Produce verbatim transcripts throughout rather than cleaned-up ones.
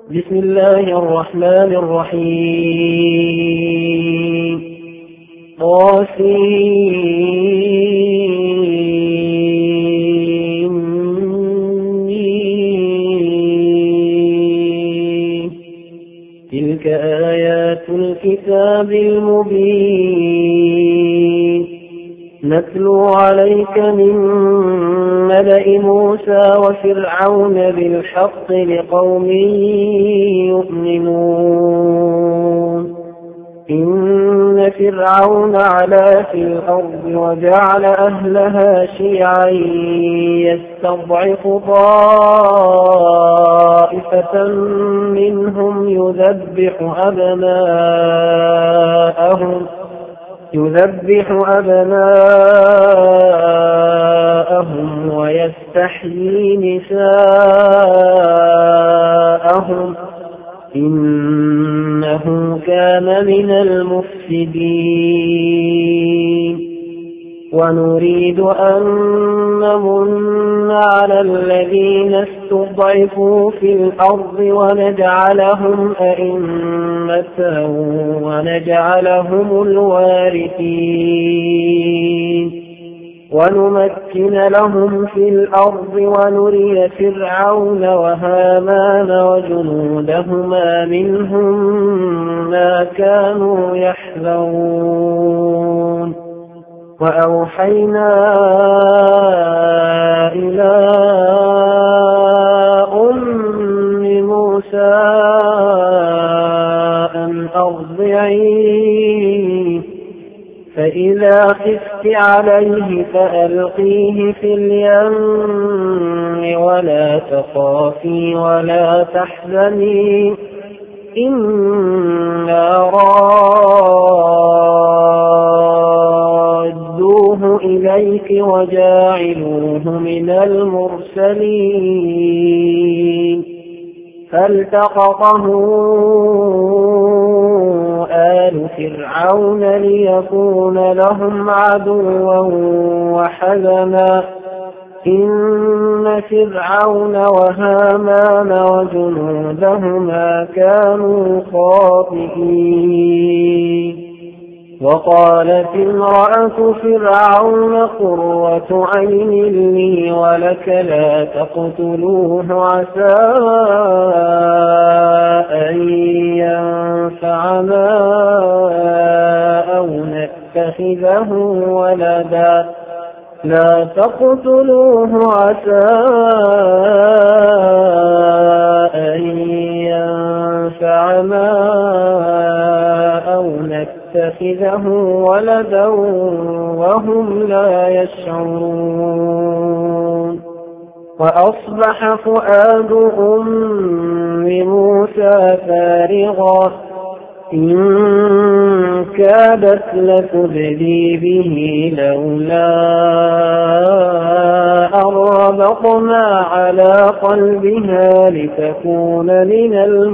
بسم الله الرحمن الرحيم طاسين تلك آيات الكتاب المبين نتلو عليك من نبأ موسى وفرعون بالحق لقوم يؤمنون إن فرعون علا في الأرض وجعل أهلها شيعا يستضعف طائفة منهم يذبح أبناءهم يذبح أبناءهم ويستحيي نساءهم إنه كان من المفسدين ونريد أن نمن على الذين استضعفوا في الأرض ونجعلهم أئمة ونجعلهم الوارثين ونمكن لهم في الأرض ونري فرعون وهامان وجنودهما منهم ما كانوا يحذرون وأوحينا إلى أم موسى أن أرضعيه فإذا خفت عليه فألقيه في اليم ولا تخافي ولا تحزني إنا رادوه إليك وجاعلوه من المرسلين فالتقطه آل فرعون ليكون لهم عدوا وحزنا إن فرعون وهامان وجنودهما كانوا خاطئين وقالت امرأة فرعون قرة عين لي ولك لا تقتلوه عسى أن ينفعنا أو نتخذه ولدا لا تقتلوه عسى أن ينفعنا أو نتخذه ولدا وهم لا يشعرون وأصبح فؤاد أم موسى فارغا إن كادت لتبدي به لولا أن ربطنا على قلبها لتكون من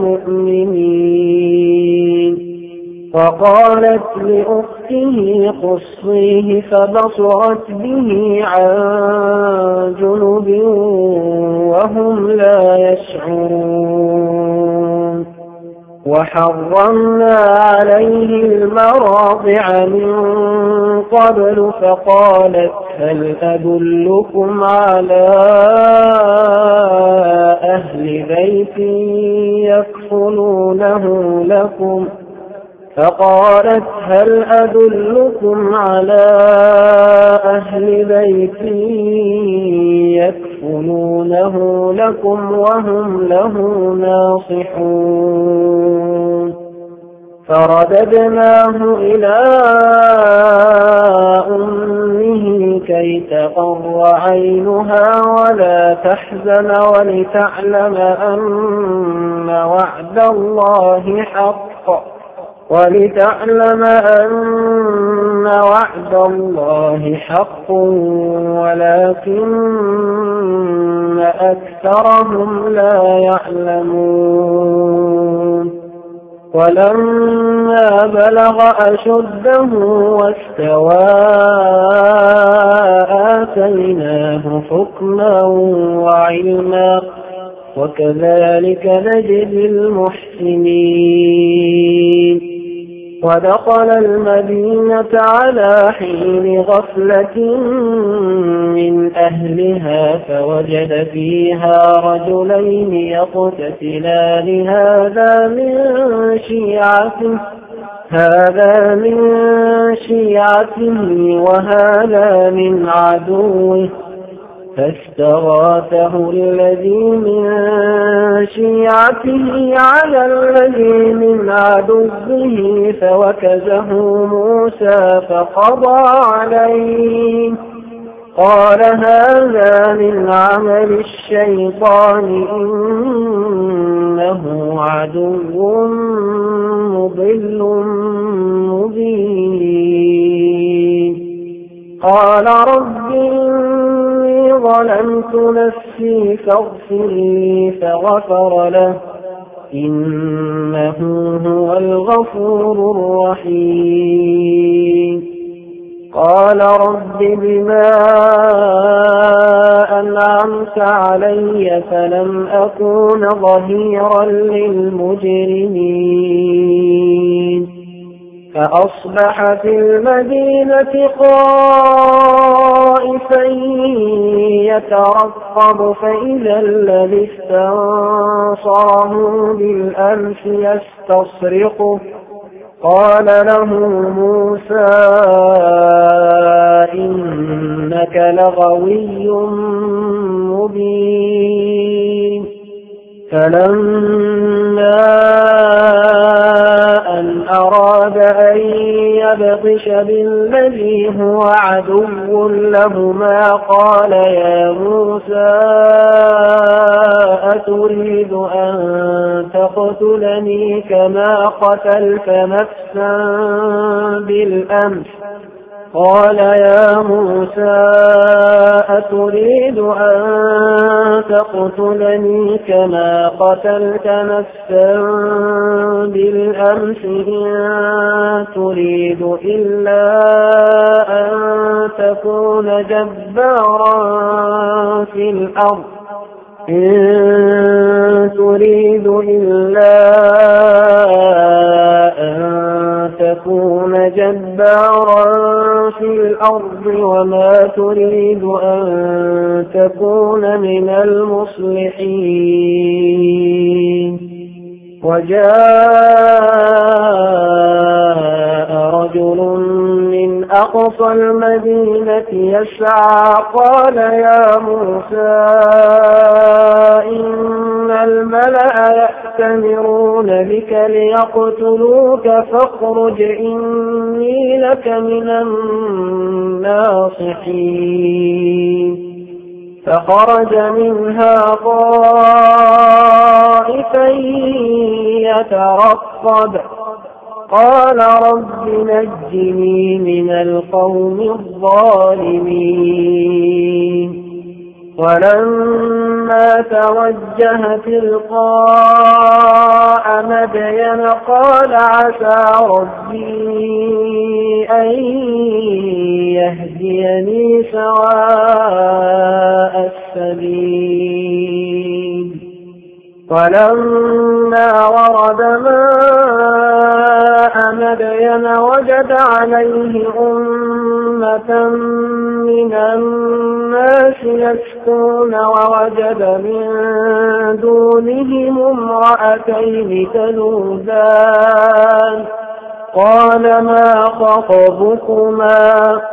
المؤمنين وقالت لأخته قصيه فبصرت به عن جنب وهم لا يشعرون وحرمنا عليه المراضع من قبل فقالت هل أدلكم على أهل بيت يكفلونه لكم فقالت هل أدلكم على أهل بيت يكفلونه لكم وهم له ناصحون فرددناه إلى أمه كي تقر عينها ولا تحزن ولتعلم أن وعد الله حق ولتعلم أن وعد الله حق ولكن أكثرهم لا يعلمون ولما بلغ أشده واستوى آتيناه حكما وعلما وكذلك نجزي المحسنين. ودخل المدينة على حين غفلة من أهلها فوجد فيها رجلين يقتتلان هذا من شيعته هذا من شيعته وهذا من عدوه فاستغاثه الذي من شيعته على الذي من عدوه فوكزه موسى فقضى عليه قال هذا من عمل الشيطان إنه عدو مضل مبين. قال رب إني ظلمت نفسي فاغفر لي فغفر له إنه هو الغفور الرحيم. قال رب بما أنعمت علي فلم أكون ظهيرا للمجرمين. فأصبح في المدينة خائفا يترقب فإذا الذي استنصره بالأمس يستصرخه قال له موسى إنك لغوي مبين. فلما أن أراد أن يبطش بالذي هو عدو لهما قال يا موسى أتريد أن تقتلني كما قتلت نفسا بالأمس قال يا موسى أتريد أن تقتلني كما قتلت نفسا بالأمس إن تريد إلا أن تكون جبارا في الأرض إن تريد إلا أن تكون جبارا في الأرض وما تريد أن تكون من المصلحين. وجاء رجل من أقصى المدينة يسعى قال يا موسى إن الملأ يأتمرون بك ليقتلوك فاخرج إني لك من الناصحين. فخرج منها خائفا يترقب قال رب نجني من القوم الظالمين. ولما توجه تلقاء مدين قال عسى ربي أن يهديني سواء السبيل. ولما ورد ماء مدين وجد عليه أمة من الناس يسكون ووجد من دونهم امرأتين تذودان قال ما خطبكما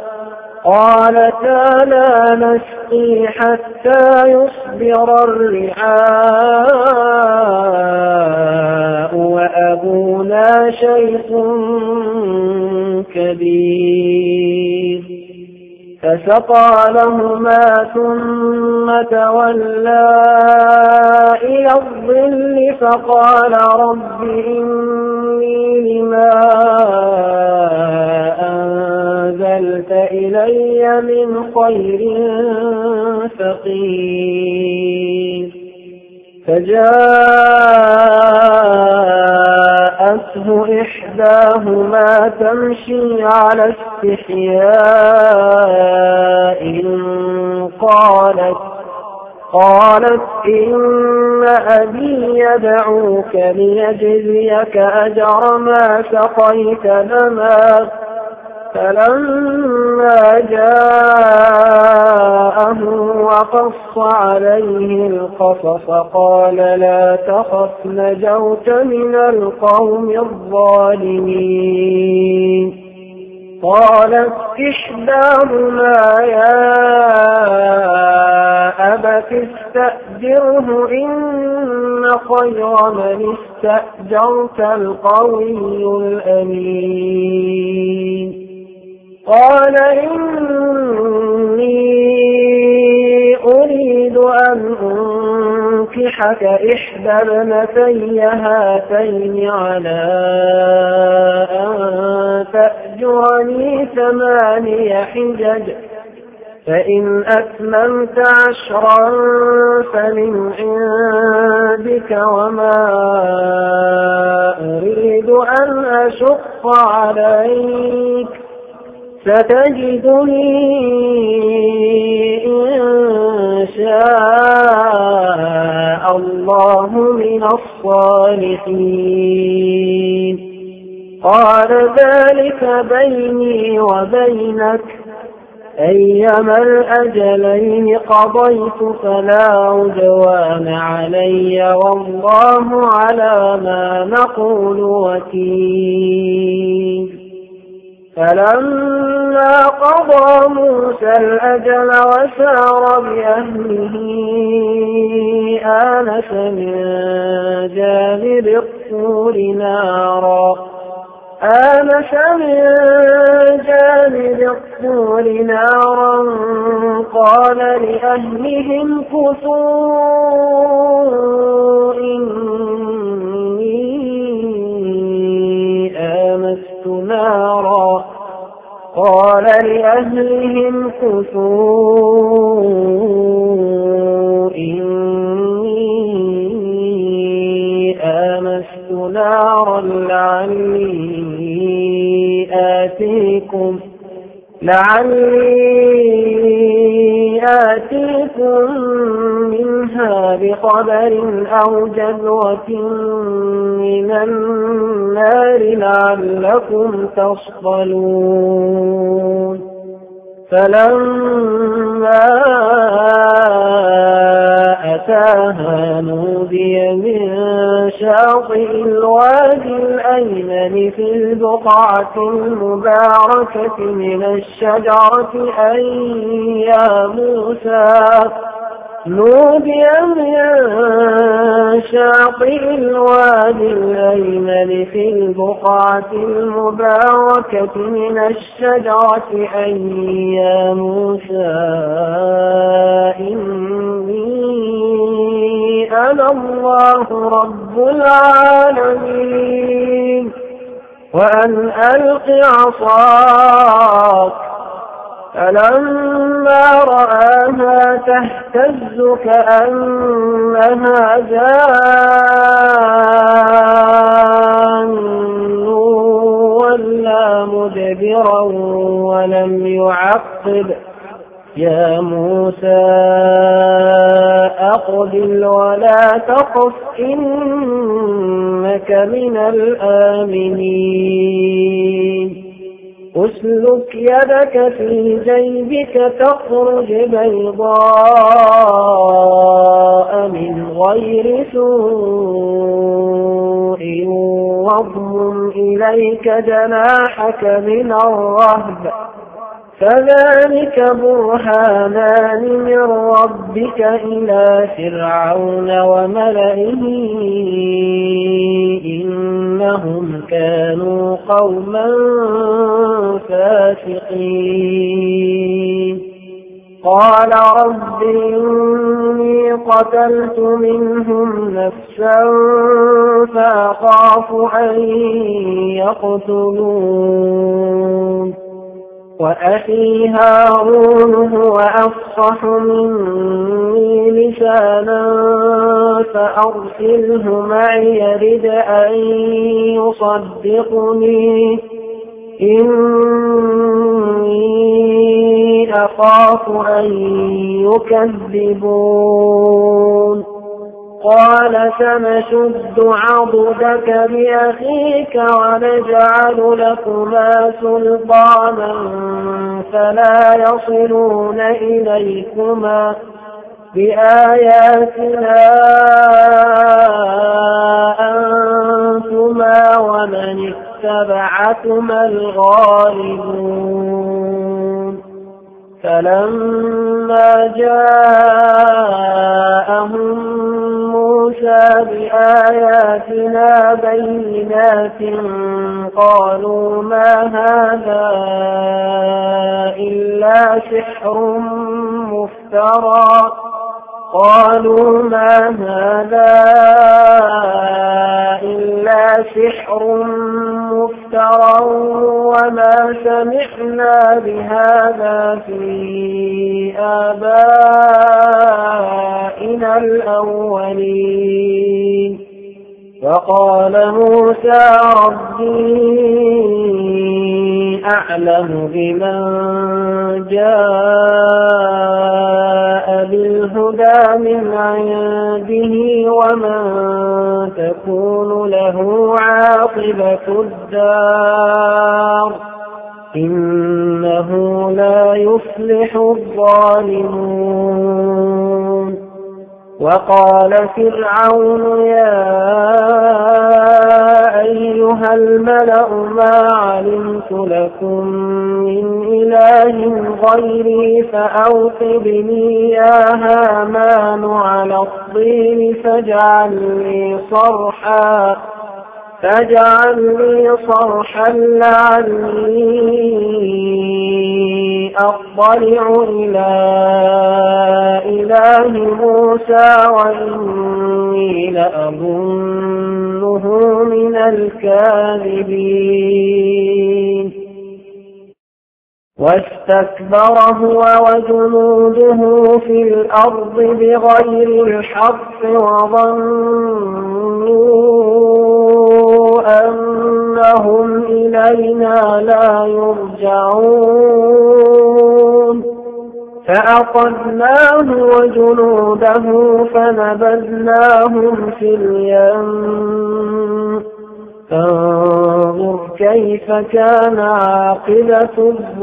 قالتا لا نسقي حتى يصدر الرعاء وأبونا شيخ كبير. فسقى لهما ثم تولى إلى الظل فقال رب إني لما أنزلت إلي من خير فقير. فجاءته إحداهما تمشي على استحياء قالت قالت إن أبي يدعوك ليجزيك أجر ما سقيت لنا. فلما جاءه وقص عليه القصص قال لا تخف نجوت من القوم الظالمين. قالت إحداهما يا أبت استأجره إن خير من استأجرت القوي الأمين. قال إني أريد أن أنكحك إحدى ابنتي هاتين على أن تأجرني ثماني حجج فإن أتممت عشرا فمن عندك وما أريد أن أشق عليك ستجدني إن شاء الله من الصالحين. قال ذلك بيني وبينك أيما الأجلين قضيت فلا عدوان علي والله على ما نقول وكيل. فلما قضى موسى الأجل وسار بأهله آنس من جانب الطور نارا آنس من جانب الطور نارا قال لأهلهم كثوا إني آنست نارا قال لأهلهم كثوا إني آنست نارا لعلي آتيكم لعلي آتيكم منها بخبر أو جذوة من النار لعلكم تصطلون. فلما أتاها نودي من شاطئ الوادي الأيمن في البقعة المباركة من الشجرة أن يا موسى نودي من شاطئ الوادي الأيمن في البقعة المباركة من الشجرة أن يا موسى إني أنا الله رب العالمين وأن ألق عصاك. فلما رآها تهتز كأنها جان ولا مدبرا ولم يعقب يا موسى أقبل ولا تخف إنك من الآمنين. أسلك يدك في جيبك تخرج بيضاء من غير سوء واضمم إليك جناحك من الرهب فذلك برهانان من ربك إلى فرعون وملئه إنهم كانوا قوما فاسقين. قال رب إني قتلت منهم نفسا فأخاف أن يقتلون وأخي هارون هو أفصح مني لسانا فأرسله معي يرد أن يصدقني إني أخاف أن يكذبون قال سنشد عضدك بأخيك ونجعل لكما سلطانا فلا يصلون إليكما بآياتنا أنتما ومن اتبعكما الغالبون فلما جاءهم موسى بآياتنا بينات قالوا ما هذا إلا سحر مفترى قالوا ما هذا إلا سحر مفترى وما سمعنا بهذا في آبائنا الأولين وقال موسى ربي أعلم بمن جاء بالهدى من عنده ومن تكون له عاقبة الدار إنه لا يفلح الظالمون وقال فرعون يا أيها الملأ ما علمت لكم من إله غيري فأوقد لي يا هامان على الطين فاجعل لي صرحا فاجعل لي صرحا لعلي أطلع إلى إله موسى وإني لأظنه من الكاذبين واستكبر هو وجنوده في الأرض بغير الحق وظنوا أنهم إلينا لا يرجعون فأخذناه وجنوده فنبذناهم في اليم فانظر كيف كان عاقبة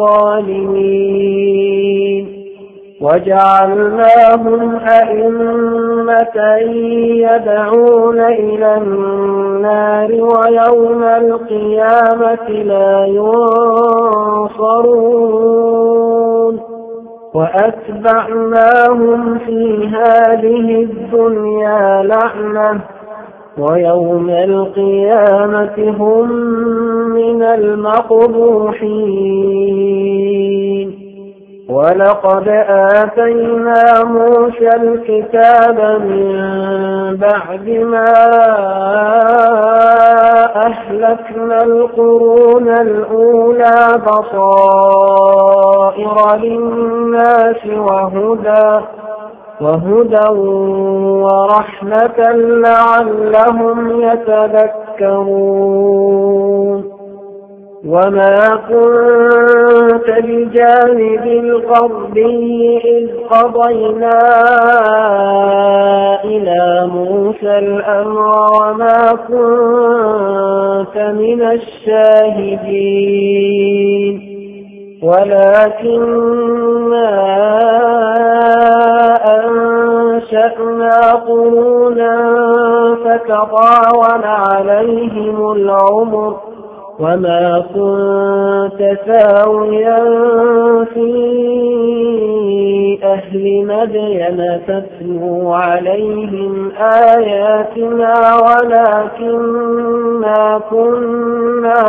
الظالمين وجعلناهم أئمة يدعون إلى النار ويوم القيامة لا ينصرون وأتبعناهم في هذه الدنيا لعنة ويوم القيامة هم من المقبوحين ولقد آتينا موسى الكتاب من بعد ما أهلكنا القرون الأولى بصائر للناس وهدى وهدى ورحمة لعلهم يتذكرون وما كنت بجانب الغربي إذ قضينا إلى موسى الأمر وما كنت من الشاهدين ولكننا أنشأنا قرونا فتطاول عليهم العمر وما كنت ثاويا في أهل مدين تتلو عليهم آياتنا ولكننا كنا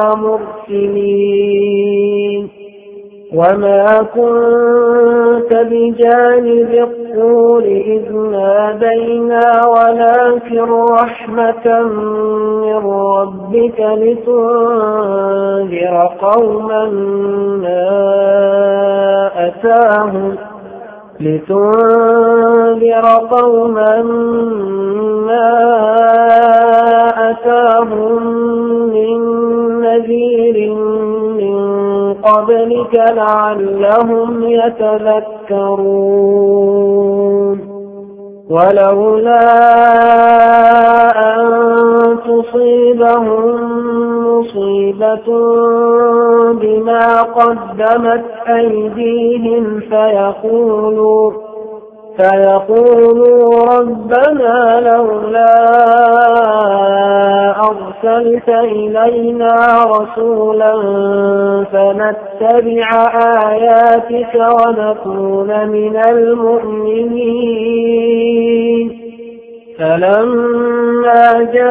مرسلين وما كنت بجانب الطور إذ نادينا ولكن رحمة من ربك لتنذر قوما ما أتاهم لتنذر قوما ما أتاهم من نذير من قبل قبلك لعلهم يتذكرون ولولا أن تصيبهم مصيبة بما قدمت أيديهم فيقولوا فيقولوا ربنا لولا أرسلت إلينا رسولا فنتبع آياتك ونكون من المؤمنين فلما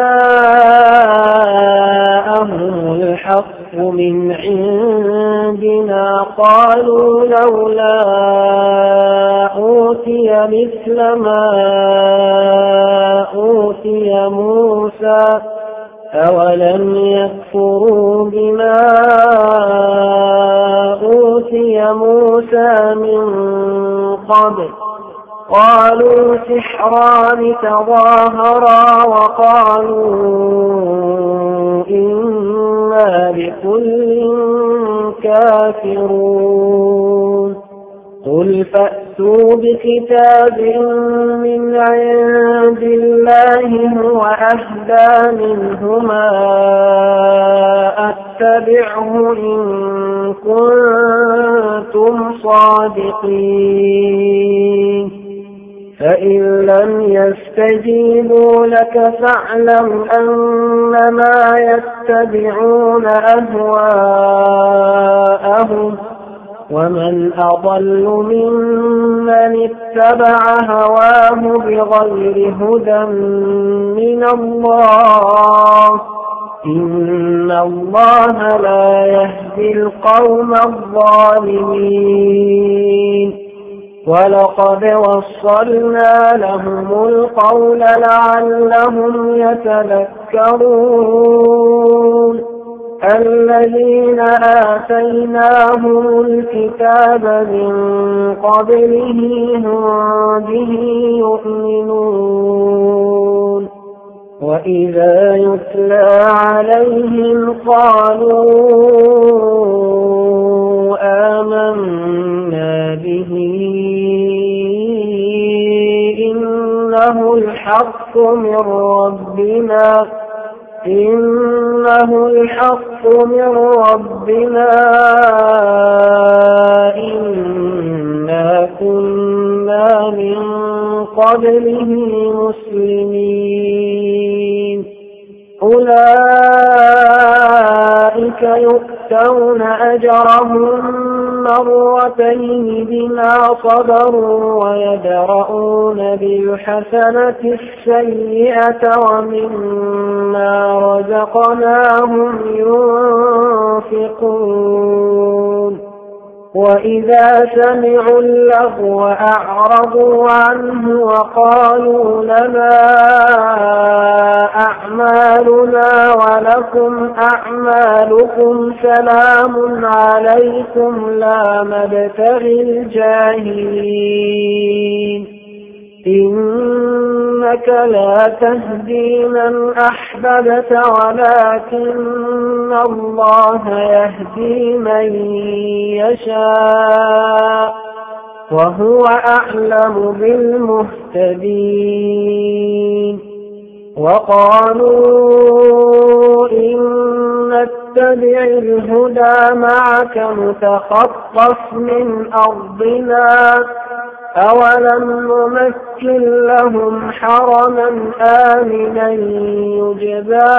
جاءهم الحق من عندنا قالوا لولا أوتي مثل ما أوتي موسى أولم يكفروا بما أوتي موسى من قبل قالوا سحران تظاهرا وقالوا إنا بكل كافرون قل فأتوا بكتاب من عند الله هو أهدى منهما أتبعه إن كنتم صادقين فإن لم يستجيبوا لك فاعلم أنما يتبعون أهواءهم ومن أضل ممن اتبع هواه بغير هدى من الله إن الله لا يهدي القوم الظالمين ولقد وصلنا لهم القول لعلهم يتذكرون الذين آتيناهم الكتاب من قبله هم به يؤمنون وإذا يتلى عليهم قالوا آمنا به إنه الحق من ربنا إنه الحق من ربنا إنا كنا من قبله مسلمين أولئك يؤتون أجرهم مرتين بما صبروا ويدرؤون بالحسنة السيئة ومما رزقناهم ينفقون وإذا سمعوا اللغو أعرضوا عنه وقالوا لنا أعمالنا ولكم أعمالكم سلام عليكم لا نبتغي الجاهلين إنك لا تهدي من أحببت ولكن الله يهدي من يشاء وهو أعلم بالمهتدين وقالوا إن نتبع الهدى معك نتخطف من أرضنا أولم نمكن لهم حرما آمنا يجبى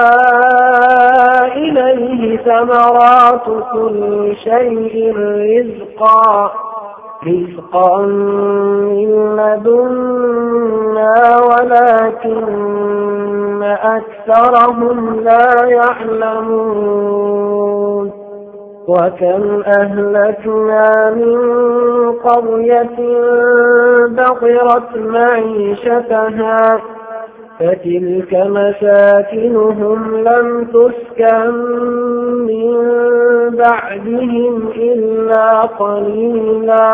إليه ثمرات كل شيء رزقا رزقا من لدنا ولكن أكثرهم لا يعلمون وكم أهلكنا من قرية بطرت معيشتها فتلك مساكنهم لم تسكن من بعدهم إلا قليلا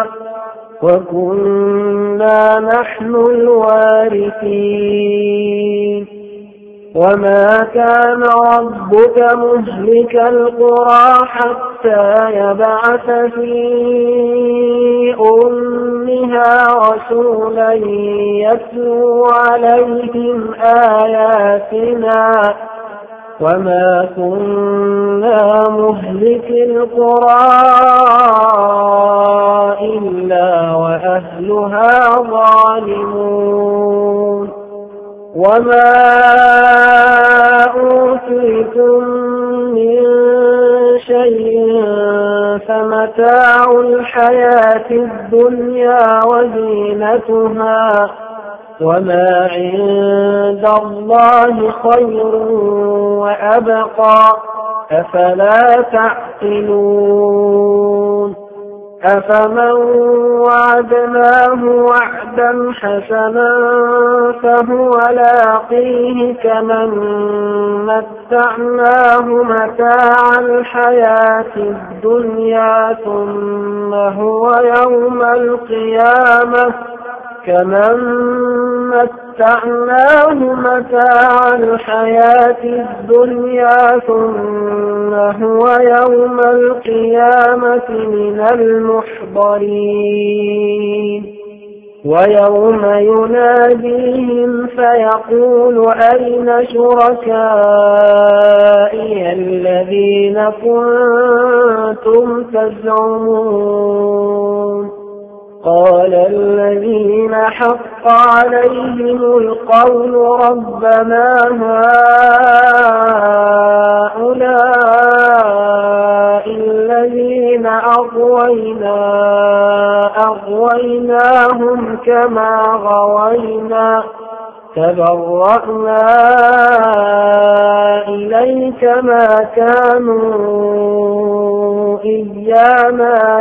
وكنا نحن الوارثين وما كان ربك مهلك القرى حتى يبعث في أمها رسولا يتلو عليهم آياتنا وما كنا مهلك القرى إلا وأهلها ظالمون وما أوتيتم من شيء فمتاع الحياة الدنيا وزينتها وما عند الله خير وأبقى أفلا تعقلون أفمن وعدناه وعدا حسنا فهو لاقيه كمن متعناه متاع الحياة الدنيا ثم هو يوم القيامة كمن متعناه متاع الحياة الدنيا ثم هو يوم القيامة من المحضرين ويوم يناديهم فيقول أين شركائي الذين كنتم تزعمون قال الذين حق عليهم القول ربنا هؤلاء الذين أغوينا أغويناهم كما غوينا تبرأنا إليك ما كانوا إيانا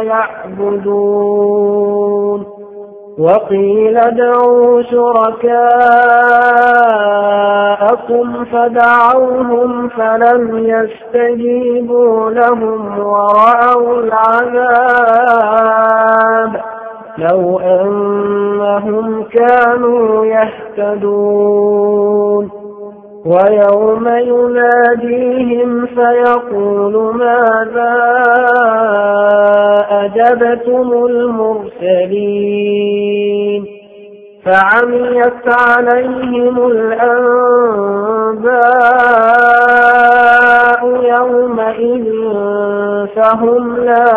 يعبدون وقيل ادعوا شركاءكم فدعوهم فلم يستجيبوا لهم ورأوا العذاب لو أنهم كانوا يهتدون ويوم يناديهم فيقول ماذا أجبتم المرسلين فعميت عليهم الأنباء يومئذ فهم لا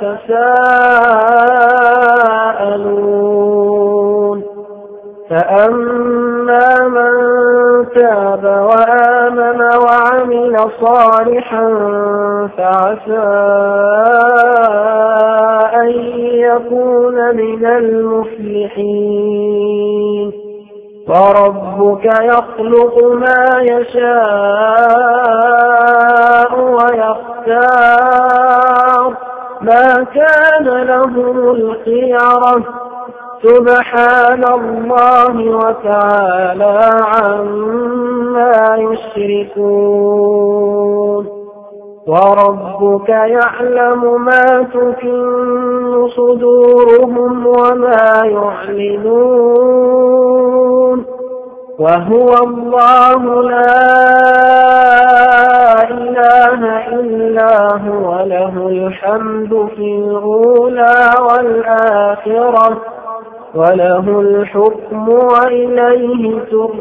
يتساءلون فأما من تاب وآمن وعمل صالحا فعسى أن يكون من المفلحين وربك يخلق ما يشاء ويختار ما كان لهم الخيرة سبحان الله وتعالى عما يشركون وربك يعلم ما تكن صدورهم وما يعلنون وهو الله لا إله إلا هو له الحمد في الأولى والآخرة وله الحكم وإليه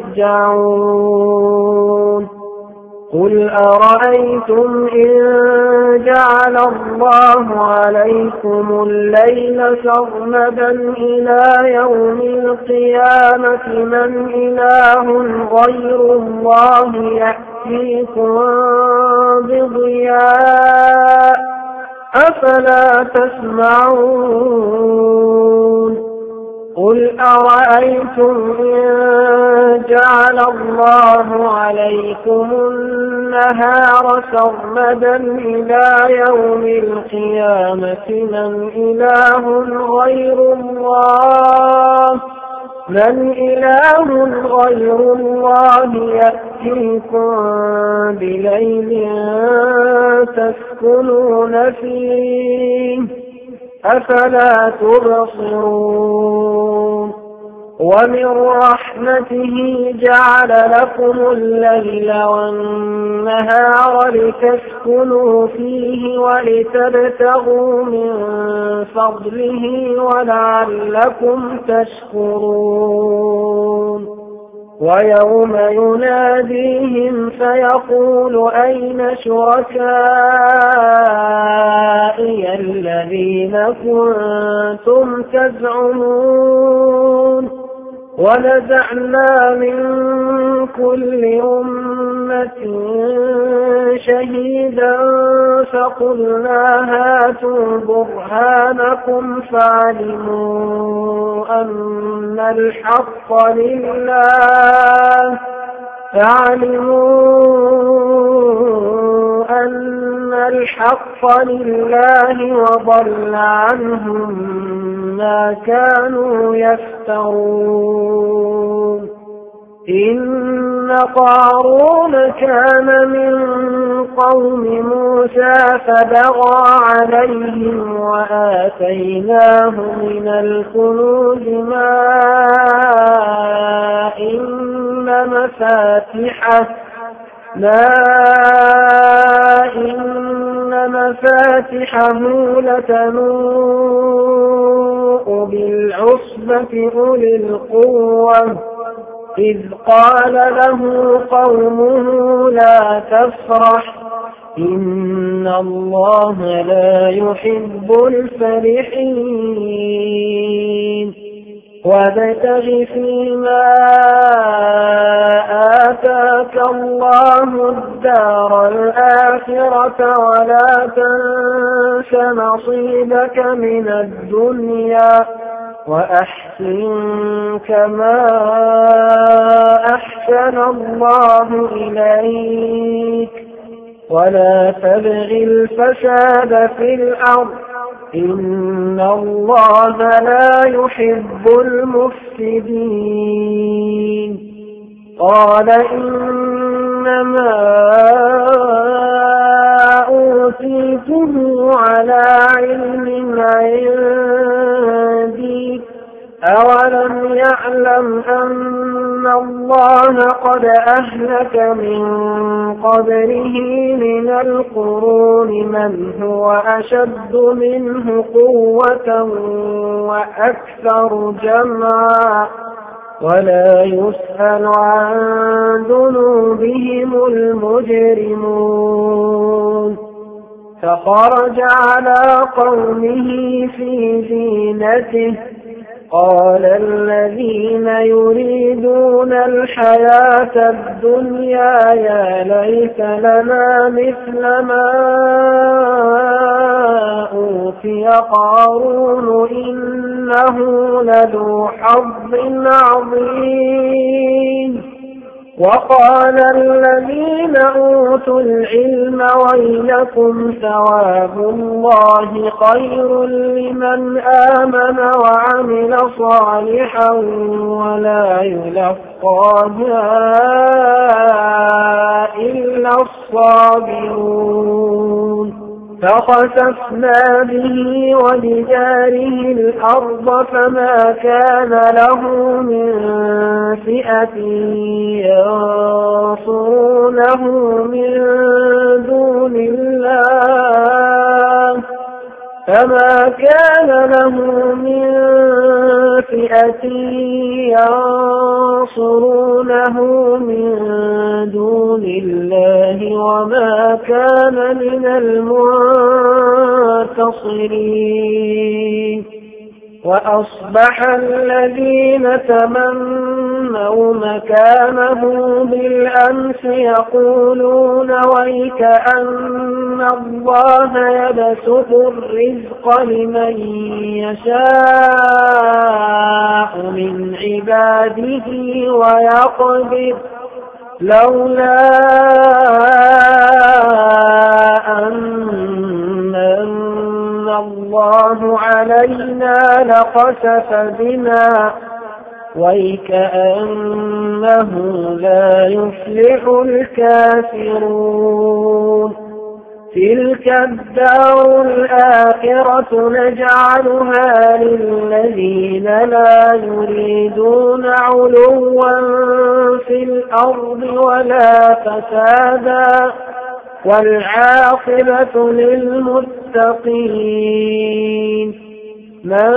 ترجعون قل أرأيتم إن جعل الله عليكم الليل سرمدا إلى يوم القيامة من إله غير الله يأتيكم بضياء أفلا تسمعون قل أرأيتم إن جعل الله عليكم النهار سرمدا إلى يوم القيامة من إله غير الله من إله غير الله يأتيكم بليل تسكنون فيه أفلا تبصرون ومن رحمته جعل لكم الليل والنهار لتسكنوا فيه ولتبتغوا من فضله ولعلكم تشكرون ويوم يناديهم فيقول أين شركائي الذين كنتم تزعمون ونزعنا من كل أمة شهيدا فقلنا هاتوا برهانكم فعلموا أن الحق لله فعلموا أن الحق لله وضل عنهم ما كانوا يفترون إن قارون كان من قوم موسى فبغى عليهم وآتيناه من الكنوز ما إن مفاتحه ما إن مفاتحه لتنوء بالعصبة أولي القوة إذ قال له قومه لا تفرح إن الله لا يحب الفرحين وابتغ فيما آتاك الله الدار الآخرة ولا تنس نصيبك من الدنيا وأحسن كما أحسن الله إليك ولا تبغ الفساد في الأرض إن الله لا يحب المفسدين قال إنما أوتيته على علم عندي أولم يعلم أن الله قد أهلك من قبله من القرون من هو أشد منه قوة وأكثر جمعا ولا يسأل عن ذنوبهم المجرمون فخرج على قومه في زينته قال الذين يريدون الحياة الدنيا يا ليت لنا مثل ما أوتي قارون إنه لذو حظ عظيم وقال الذين أوتوا العلم ويلكم ثواب الله خير لمن آمن وعمل صالحا ولا يلقاها إلا الصابرون فخسفنا به وبداره الأرض فما كان له من فئة ينصرونه من دون الله فما كان له من فئة ينصرونه من دون الله وما كان من المنتصرين وأصبح الذين تمنوا مكانه بالأمس يقولون ويك أن الله يبسط الرزق لمن يشاء من عباده ويقدر لولا أن الله علينا لخسف بنا ويكأنه لا يفلح الكافرون تلك الدار الآخرة نجعلها للذين لا يريدون علوا في الأرض ولا فسادا والعاقبة للمتقين من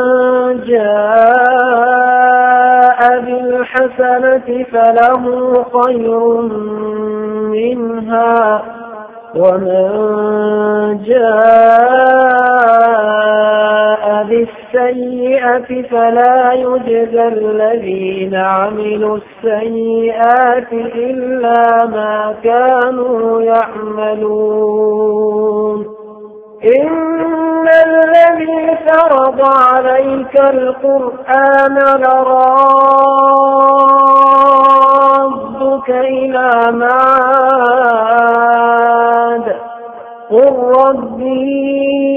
جاء بالحسنة فله خير منها ومن جاء بالسيئة فلا يجزى الذين عملوا السيئات إلا ما كانوا يعملون إن الذي فرض عليك القرآن لرادك إلى معاد قل ربي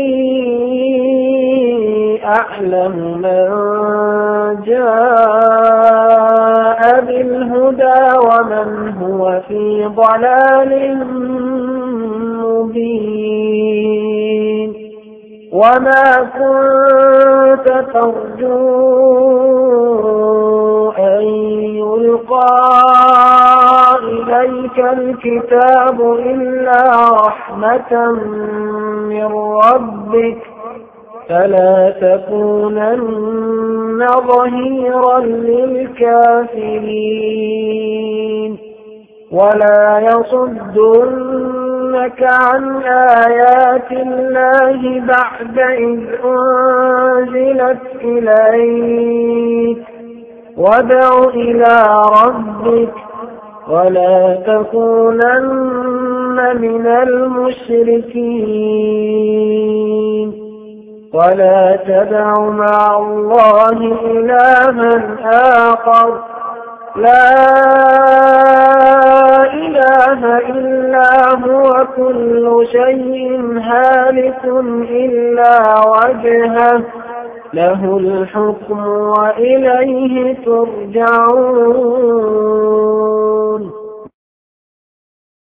أعلم من جاء بالهدى ومن هو في ضلال مبين وما كنت ترجو أن يلقى إليك الكتاب إلا رحمة من ربك فلا تكونن ظهيرا للكافرين ولا يصدنك عن آيات الله بعد إذ أنزلت إليك وادع إلى ربك ولا تكونن من المشركين ولا تدع مع الله إلها آخر لا إله إلا هو كل شيء هالك إلا وجهه له الحكم وإليه ترجعون